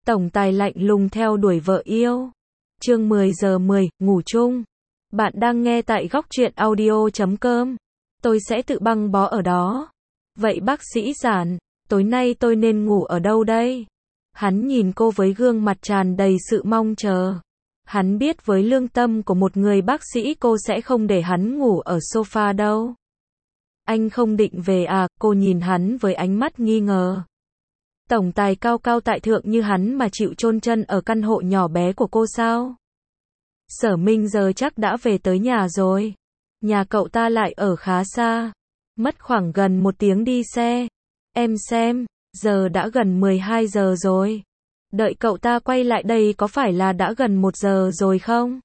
Tổng tài lạnh lùng theo đuổi vợ yêu. Chương 10 giờ 10, ngủ chung. Bạn đang nghe tại góc truyện audio.com. Tôi sẽ tự băng bó ở đó. Vậy bác sĩ Giản, tối nay tôi nên ngủ ở đâu đây? Hắn nhìn cô với gương mặt tràn đầy sự mong chờ. Hắn biết với lương tâm của một người bác sĩ cô sẽ không để hắn ngủ ở sofa đâu. Anh không định về à? Cô nhìn hắn với ánh mắt nghi ngờ. Tổng tài cao cao tại thượng như hắn mà chịu chôn chân ở căn hộ nhỏ bé của cô sao? Sở Minh giờ chắc đã về tới nhà rồi. Nhà cậu ta lại ở khá xa. Mất khoảng gần 1 tiếng đi xe. Em xem, giờ đã gần 12 giờ rồi. Đợi cậu ta quay lại đây có phải là đã gần 1 giờ rồi không?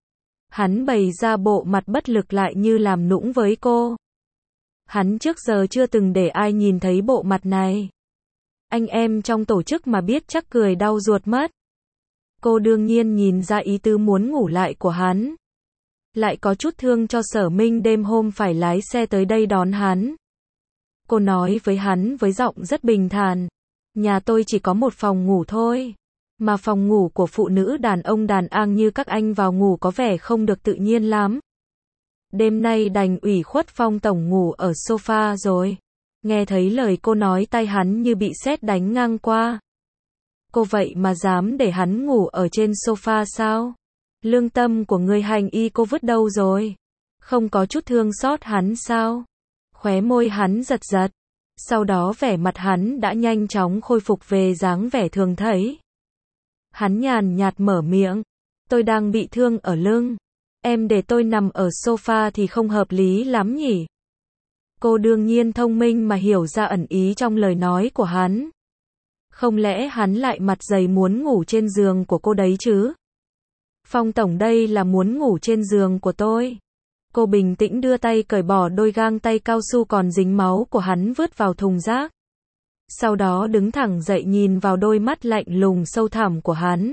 Hắn bày ra bộ mặt bất lực lại như làm nũng với cô. Hắn trước giờ chưa từng để ai nhìn thấy bộ mặt này. Anh em trong tổ chức mà biết chắc cười đau ruột mất. Cô đương nhiên nhìn ra ý tứ muốn ngủ lại của hắn. Lại có chút thương cho Sở Minh đêm hôm phải lái xe tới đây đón hắn. Cô nói với hắn với giọng rất bình thản. Nhà tôi chỉ có một phòng ngủ thôi. Mà phòng ngủ của phụ nữ đàn ông đàn ang như các anh vào ngủ có vẻ không được tự nhiên lắm. Đêm nay đành ủy khuất Phong tổng ngủ ở sofa rồi. Nghe thấy lời cô nói tay hắn như bị sét đánh ngang qua. Cô vậy mà dám để hắn ngủ ở trên sofa sao? Lương tâm của người hành y cô vứt đâu rồi? Không có chút thương xót hắn sao? Khóe môi hắn giật giật. Sau đó vẻ mặt hắn đã nhanh chóng khôi phục về dáng vẻ thường thấy. Hắn nhàn nhạt mở miệng. Tôi đang bị thương ở lưng. Em để tôi nằm ở sofa thì không hợp lý lắm nhỉ? Cô đương nhiên thông minh mà hiểu ra ẩn ý trong lời nói của hắn. Không lẽ hắn lại mặt dày muốn ngủ trên giường của cô đấy chứ? Phong tổng đây là muốn ngủ trên giường của tôi. Cô bình tĩnh đưa tay cởi bỏ đôi găng tay cao su còn dính máu của hắn vứt vào thùng rác. Sau đó đứng thẳng dậy nhìn vào đôi mắt lạnh lùng sâu thẳm của hắn.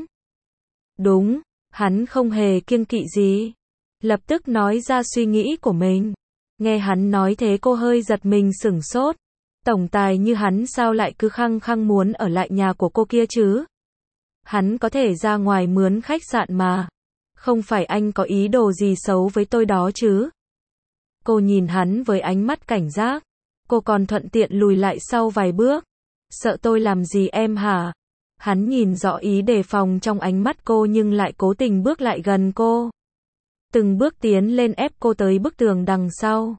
Đúng, hắn không hề kiêng kỵ gì. Lập tức nói ra suy nghĩ của mình. Nghe hắn nói thế cô hơi giật mình sửng sốt. Tổng tài như hắn sao lại cứ khăng khăng muốn ở lại nhà của cô kia chứ? Hắn có thể ra ngoài mướn khách sạn mà. Không phải anh có ý đồ gì xấu với tôi đó chứ? Cô nhìn hắn với ánh mắt cảnh giác. Cô còn thuận tiện lùi lại sau vài bước. Sợ tôi làm gì em hả? Hắn nhìn rõ ý đề phòng trong ánh mắt cô nhưng lại cố tình bước lại gần cô. Từng bước tiến lên ép cô tới bức tường đằng sau.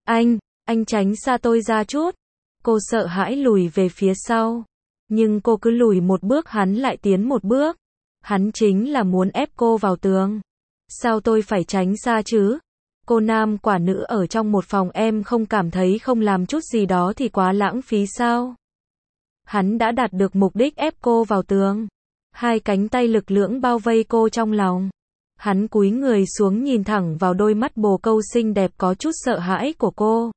Anh tránh xa tôi ra chút. Cô sợ hãi lùi về phía sau. Nhưng cô cứ lùi một bước hắn lại tiến một bước. Hắn chính là muốn ép cô vào tường. Sao tôi phải tránh xa chứ? Cô nam quả nữ ở trong một phòng em không cảm thấy không làm chút gì đó thì quá lãng phí sao? Hắn đã đạt được mục đích ép cô vào tường. Hai cánh tay lực lưỡng bao vây cô trong lòng. Hắn cúi người xuống nhìn thẳng vào đôi mắt bồ câu xinh đẹp có chút sợ hãi của cô.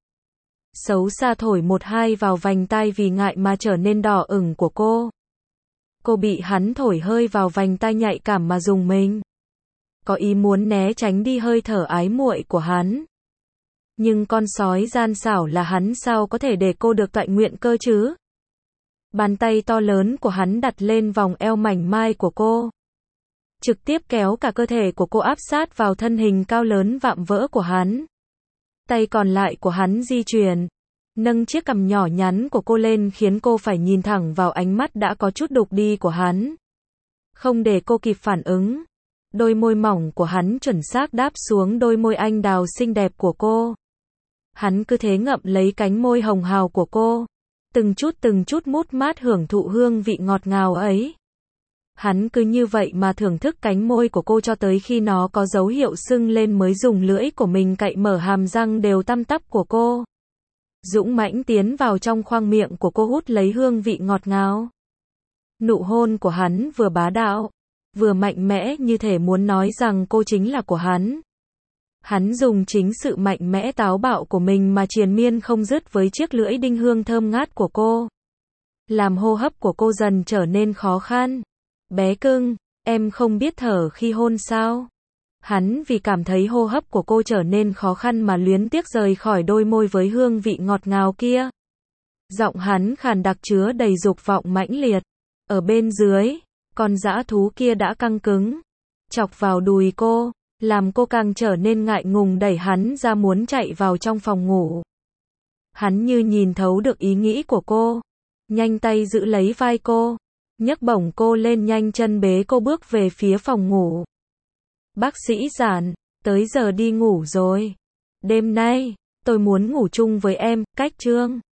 Xấu xa thổi một hai vào vành tai vì ngại mà trở nên đỏ ửng của cô. Cô bị hắn thổi hơi vào vành tai nhạy cảm mà rùng mình. Có ý muốn né tránh đi hơi thở ái muội của hắn. Nhưng con sói gian xảo là hắn sao có thể để cô được toại nguyện cơ chứ? Bàn tay to lớn của hắn đặt lên vòng eo mảnh mai của cô. Trực tiếp kéo cả cơ thể của cô áp sát vào thân hình cao lớn vạm vỡ của hắn. Tay còn lại của hắn di chuyển, nâng chiếc cằm nhỏ nhắn của cô lên khiến cô phải nhìn thẳng vào ánh mắt đã có chút đục đi của hắn. Không để cô kịp phản ứng, đôi môi mỏng của hắn chuẩn xác đáp xuống đôi môi anh đào xinh đẹp của cô. Hắn cứ thế ngậm lấy cánh môi hồng hào của cô, từng chút mút mát hưởng thụ hương vị ngọt ngào ấy. Hắn cứ như vậy mà thưởng thức cánh môi của cô cho tới khi nó có dấu hiệu sưng lên mới dùng lưỡi của mình cạy mở hàm răng đều tăm tắp của cô. Dũng mãnh tiến vào trong khoang miệng của cô hút lấy hương vị ngọt ngào. Nụ hôn của hắn vừa bá đạo, vừa mạnh mẽ như thể muốn nói rằng cô chính là của hắn. Hắn dùng chính sự mạnh mẽ táo bạo của mình mà triền miên không dứt với chiếc lưỡi đinh hương thơm ngát của cô. Làm hô hấp của cô dần trở nên khó khăn. Bé cưng, em không biết thở khi hôn sao? Hắn vì cảm thấy hô hấp của cô trở nên khó khăn mà luyến tiếc rời khỏi đôi môi với hương vị ngọt ngào kia. Giọng hắn khàn đặc chứa đầy dục vọng mãnh liệt. Ở bên dưới, Con dã thú kia đã căng cứng, chọc vào đùi cô, làm cô càng trở nên ngại ngùng đẩy hắn ra muốn chạy vào trong phòng ngủ. Hắn như nhìn thấu được ý nghĩ của cô, nhanh tay giữ lấy vai cô, nhấc bổng cô lên nhanh chân bế cô bước về phía phòng ngủ. Bác sĩ Giản, tới giờ đi ngủ rồi. Đêm nay, tôi muốn ngủ chung với em, cách chương.